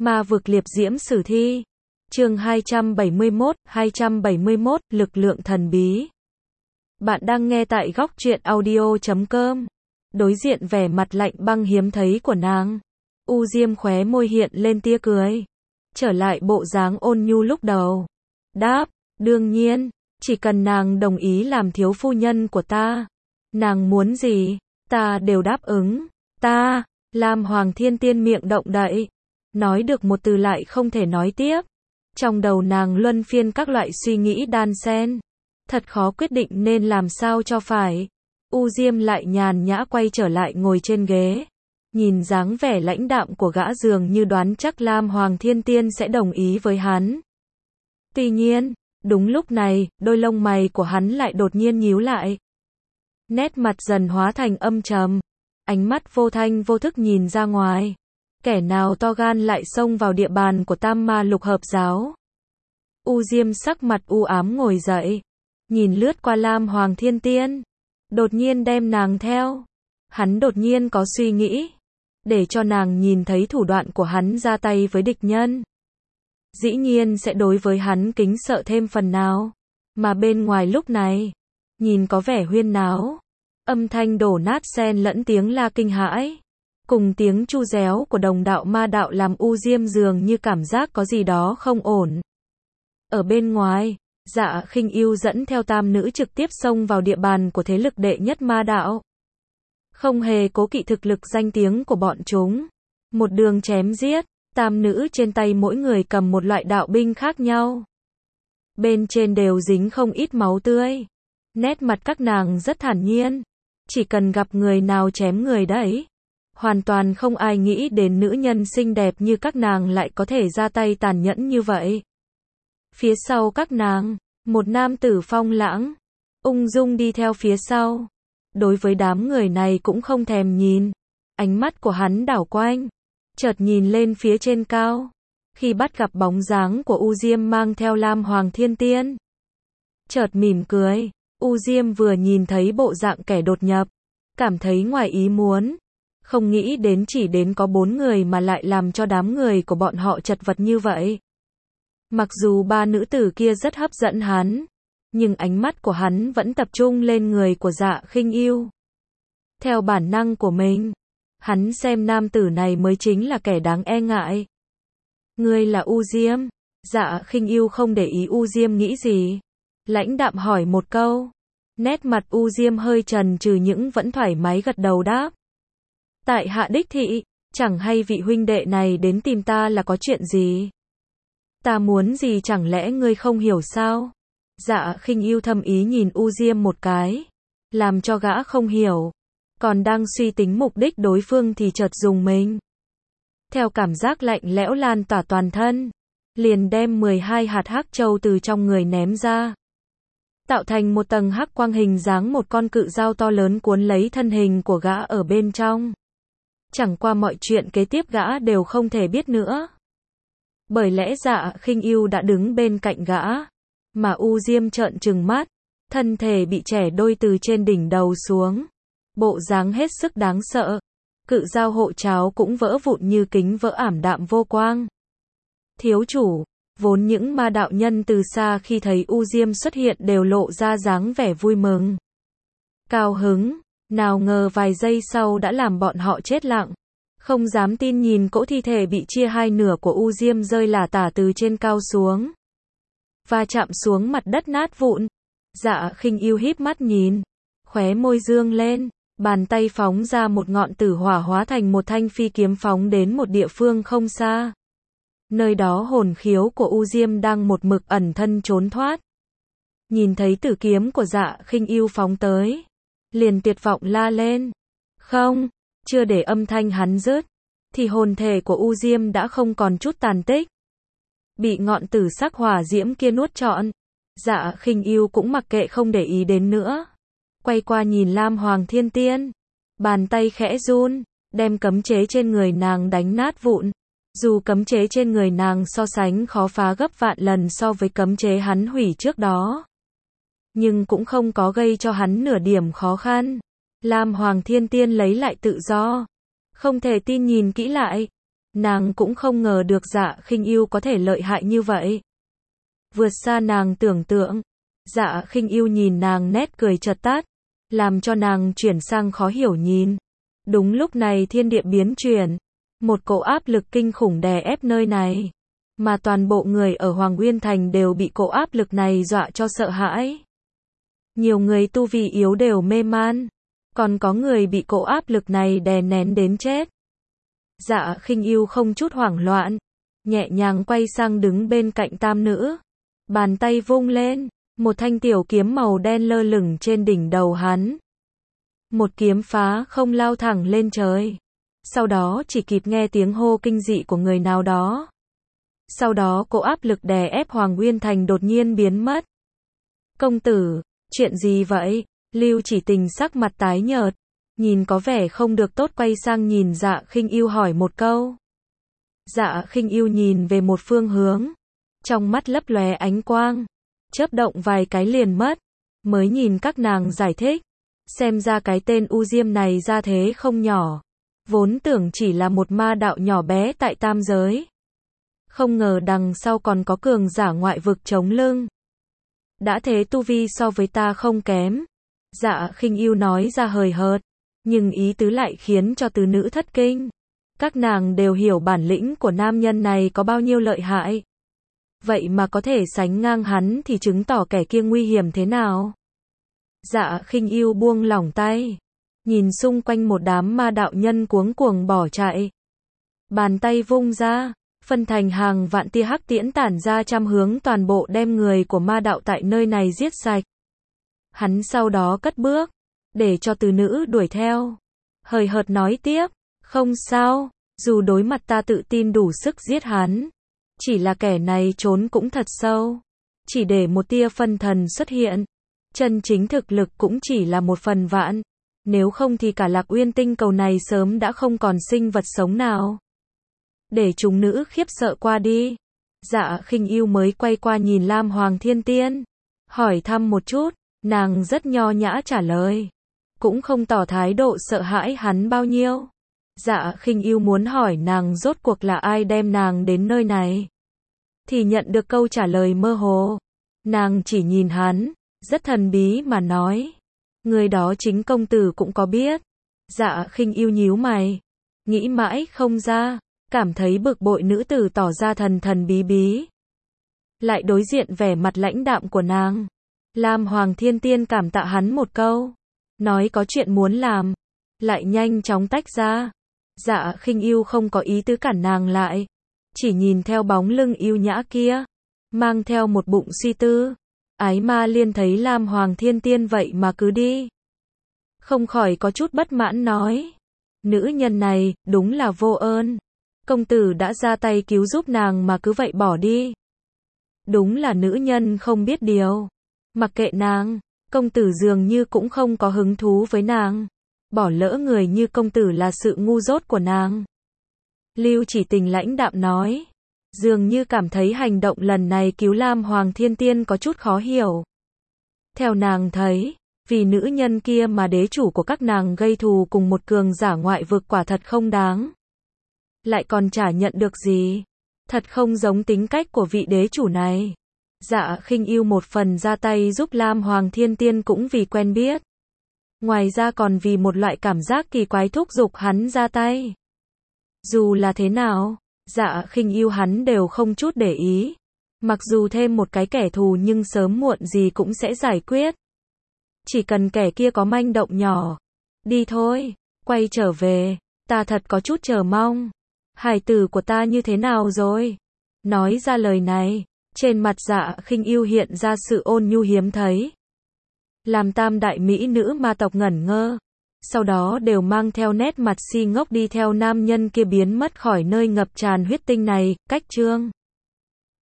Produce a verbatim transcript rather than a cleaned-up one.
Ma vực liệp diễm sử thi. Chương hai trăm bảy mươi mốt, hai trăm bảy mươi mốt, lực lượng thần bí. Bạn đang nghe tại góc truyện audio chấm com. Đối diện vẻ mặt lạnh băng hiếm thấy của nàng, U Diêm khóe môi hiện lên tia cười, trở lại bộ dáng ôn nhu lúc đầu. Đáp, đương nhiên, chỉ cần nàng đồng ý làm thiếu phu nhân của ta, nàng muốn gì, ta đều đáp ứng. Ta, Lam Hoàng Thiên Tiên miệng động đậy, nói được một từ lại không thể nói tiếp. Trong đầu nàng luân phiên các loại suy nghĩ đan xen, thật khó quyết định nên làm sao cho phải. U Diêm lại nhàn nhã quay trở lại ngồi trên ghế, nhìn dáng vẻ lãnh đạm của gã dường như đoán chắc Lam Hoàng Thiên Tiên sẽ đồng ý với hắn. Tuy nhiên, đúng lúc này, đôi lông mày của hắn lại đột nhiên nhíu lại. Nét mặt dần hóa thành âm trầm, ánh mắt vô thanh vô thức nhìn ra ngoài. Kẻ nào to gan lại xông vào địa bàn của Tam Ma Lục Hợp Giáo? U Diêm sắc mặt u ám ngồi dậy, nhìn lướt qua Lam Hoàng Thiên Tiên, đột nhiên đem nàng theo. Hắn đột nhiên có suy nghĩ, để cho nàng nhìn thấy thủ đoạn của hắn ra tay với địch nhân, dĩ nhiên sẽ đối với hắn kính sợ thêm phần nào. Mà bên ngoài lúc này, nhìn có vẻ huyên náo, âm thanh đổ nát xen lẫn tiếng la kinh hãi, cùng tiếng chu réo của đồng đạo ma đạo làm U Diêm dường như cảm giác có gì đó không ổn. Ở bên ngoài, Dạ Khinh Ưu dẫn theo tam nữ trực tiếp xông vào địa bàn của thế lực đệ nhất ma đạo. Không hề cố kỵ thực lực danh tiếng của bọn chúng, một đường chém giết, tam nữ trên tay mỗi người cầm một loại đạo binh khác nhau. Bên trên đều dính không ít máu tươi. Nét mặt các nàng rất thản nhiên, chỉ cần gặp người nào chém người đấy. Hoàn toàn không ai nghĩ đến nữ nhân xinh đẹp như các nàng lại có thể ra tay tàn nhẫn như vậy. Phía sau các nàng, một nam tử phong lãng, ung dung đi theo phía sau. Đối với đám người này cũng không thèm nhìn. Ánh mắt của hắn đảo quanh, chợt nhìn lên phía trên cao. Khi bắt gặp bóng dáng của U Diêm mang theo Lam Hoàng Thiên Tiên, chợt mỉm cười. U Diêm vừa nhìn thấy bộ dạng kẻ đột nhập, cảm thấy ngoài ý muốn. Không nghĩ đến chỉ đến có bốn người mà lại làm cho đám người của bọn họ chật vật như vậy. Mặc dù ba nữ tử kia rất hấp dẫn hắn, nhưng ánh mắt của hắn vẫn tập trung lên người của Dạ Khinh Ưu. Theo bản năng của mình, hắn xem nam tử này mới chính là kẻ đáng e ngại. Ngươi là U Diêm? Dạ Khinh Ưu không để ý U Diêm nghĩ gì, lãnh đạm hỏi một câu. Nét mặt U Diêm hơi trần trừ những vẫn thoải mái gật đầu đáp. Tại hạ đích thị, chẳng hay vị huynh đệ này đến tìm ta là có chuyện gì? Ta muốn gì chẳng lẽ ngươi không hiểu sao? Dạ Khinh Ưu thâm ý nhìn U Diêm một cái, làm cho gã không hiểu, còn đang suy tính mục đích đối phương thì chợt dùng mình. Theo cảm giác lạnh lẽo lan tỏa toàn thân, liền đem mười hai hạt hắc châu từ trong người ném ra, tạo thành một tầng hắc quang hình dáng một con cự dao to lớn cuốn lấy thân hình của gã ở bên trong. Chẳng qua mọi chuyện kế tiếp gã đều không thể biết nữa. Bởi lẽ Dạ Khinh Ưu đã đứng bên cạnh gã, mà U Diêm trợn trừng mắt, thân thể bị chẻ đôi từ trên đỉnh đầu xuống, bộ dáng hết sức đáng sợ. Cự dao hộ cháo cũng vỡ vụn như kính vỡ ảm đạm vô quang. Thiếu chủ, vốn những ma đạo nhân từ xa khi thấy U Diêm xuất hiện đều lộ ra dáng vẻ vui mừng, cao hứng, nào ngờ vài giây sau đã làm bọn họ chết lặng, không dám tin nhìn cỗ thi thể bị chia hai nửa của U Diêm rơi lả tả từ trên cao xuống, và chạm xuống mặt đất nát vụn. Dạ Khinh Ưu híp mắt nhìn, khóe môi dương lên, bàn tay phóng ra một ngọn tử hỏa hóa thành một thanh phi kiếm phóng đến một địa phương không xa. Nơi đó hồn khiếu của U Diêm đang một mực ẩn thân trốn thoát. Nhìn thấy tử kiếm của Dạ Khinh Ưu phóng tới, liền tuyệt vọng la lên. Không, chưa để âm thanh hắn dứt, thì hồn thể của U Diêm đã không còn chút tàn tích, bị ngọn tử sắc hỏa diễm kia nuốt trọn. Dạ Khinh Ưu cũng mặc kệ không để ý đến nữa, quay qua nhìn Lam Hoàng Thiên Tiên, bàn tay khẽ run, đem cấm chế trên người nàng đánh nát vụn. Dù cấm chế trên người nàng so sánh khó phá gấp vạn lần so với cấm chế hắn hủy trước đó, nhưng cũng không có gây cho hắn nửa điểm khó khăn. Lam Hoàng Thiên Tiên lấy lại tự do, không thể tin nhìn kỹ lại, Nàng cũng không ngờ được Dạ Khinh Yêu có thể lợi hại như vậy. Vượt xa nàng tưởng tượng. Dạ Khinh Yêu nhìn nàng nét cười chợt tắt, làm cho nàng chuyển sang khó hiểu nhìn. Đúng lúc này thiên địa biến chuyển, một cỗ áp lực kinh khủng đè ép nơi này, mà toàn bộ người ở Hoàng Uyên Thành đều bị cỗ áp lực này dọa cho sợ hãi. Nhiều người tu vi yếu đều mê man, còn có người bị cỗ áp lực này đè nén đến chết. Dạ Khinh Yêu không chút hoảng loạn, nhẹ nhàng quay sang đứng bên cạnh tam nữ, bàn tay vung lên, một thanh tiểu kiếm màu đen lơ lửng trên đỉnh đầu hắn. Một kiếm phá không lao thẳng lên trời. Sau đó chỉ kịp nghe tiếng hô kinh dị của người nào đó. Sau đó cỗ áp lực đè ép Hoàng Uyên Thành đột nhiên biến mất. Công tử, chuyện gì vậy? Lưu Chỉ Tình sắc mặt tái nhợt, nhìn có vẻ không được tốt, quay sang nhìn Dạ Khinh Yêu hỏi một câu. Dạ Khinh Yêu nhìn về một phương hướng, trong mắt lấp lóe ánh quang, chớp động vài cái liền mất, mới nhìn các nàng giải thích. Xem ra cái tên U Diêm này ra thế không nhỏ, vốn tưởng chỉ là một ma đạo nhỏ bé tại tam giới. Không ngờ đằng sau còn có cường giả ngoại vực chống lưng. Đã thế tu vi so với ta không kém. Dạ Khinh Yêu nói ra hời hợt, nhưng ý tứ lại khiến cho tứ nữ thất kinh. Các nàng đều hiểu bản lĩnh của nam nhân này có bao nhiêu lợi hại. Vậy mà có thể sánh ngang hắn thì chứng tỏ kẻ kia nguy hiểm thế nào. Dạ Khinh Yêu buông lỏng tay, nhìn xung quanh một đám ma đạo nhân cuống cuồng bỏ chạy. Bàn tay vung ra, phân thành hàng vạn tia hắc tiễn tản ra trăm hướng, toàn bộ đem người của ma đạo tại nơi này giết sạch. Hắn sau đó cất bước, để cho tứ nữ đuổi theo. Hời hợt nói tiếp, không sao, dù đối mặt ta tự tin đủ sức giết hắn. Chỉ là kẻ này trốn cũng thật sâu. Chỉ để một tia phân thần xuất hiện. Chân chính thực lực cũng chỉ là một phần vạn. Nếu không thì cả Lạc Uyên tinh cầu này sớm đã không còn sinh vật sống nào. Để chúng nữ khiếp sợ qua đi. Dạ Khinh Yêu mới quay qua nhìn Lam Hoàng Thiên Tiên, hỏi thăm một chút. Nàng rất nho nhã trả lời, cũng không tỏ thái độ sợ hãi hắn bao nhiêu. Dạ Khinh Yêu muốn hỏi nàng rốt cuộc là ai đem nàng đến nơi này, thì nhận được câu trả lời mơ hồ. Nàng chỉ nhìn hắn, rất thần bí mà nói, người đó chính công tử cũng có biết. Dạ Khinh Yêu nhíu mày, nghĩ mãi không ra, cảm thấy bực bội nữ tử tỏ ra thần thần bí bí, lại đối diện vẻ mặt lãnh đạm của nàng. Lam Hoàng Thiên Tiên cảm tạ hắn một câu, nói có chuyện muốn làm, lại nhanh chóng tách ra. Dạ Khinh Yêu không có ý tứ cản nàng lại, chỉ nhìn theo bóng lưng yêu nhã kia, mang theo một bụng suy tư. Ái Ma Liên thấy Lam Hoàng Thiên Tiên vậy mà cứ đi, không khỏi có chút bất mãn nói, nữ nhân này đúng là vô ơn. Công tử đã ra tay cứu giúp nàng mà cứ vậy bỏ đi, đúng là nữ nhân không biết điều. Mặc kệ nàng, công tử dường như cũng không có hứng thú với nàng. Bỏ lỡ người như công tử là sự ngu dốt của nàng. Lưu Chỉ Tình lãnh đạm nói, dường như cảm thấy hành động lần này cứu Lam Hoàng Thiên Tiên có chút khó hiểu. Theo nàng thấy, vì nữ nhân kia mà đế chủ của các nàng gây thù cùng một cường giả ngoại vực quả thật không đáng. Lại còn chả nhận được gì. Thật không giống tính cách của vị đế chủ này. Dạ Khinh Yêu một phần ra tay giúp Lam Hoàng Thiên Tiên cũng vì quen biết. Ngoài ra còn vì một loại cảm giác kỳ quái thúc giục hắn ra tay. Dù là thế nào, Dạ Khinh Yêu hắn đều không chút để ý. Mặc dù thêm một cái kẻ thù nhưng sớm muộn gì cũng sẽ giải quyết. Chỉ cần kẻ kia có manh động nhỏ. Đi thôi, quay trở về, ta thật có chút chờ mong. Hải tử của ta như thế nào rồi? Nói ra lời này, trên mặt Dạ Khinh Yêu hiện ra sự ôn nhu hiếm thấy. Làm tam đại mỹ nữ ma tộc ngẩn ngơ. Sau đó đều mang theo nét mặt si ngốc đi theo nam nhân kia biến mất khỏi nơi ngập tràn huyết tinh này. Cách chương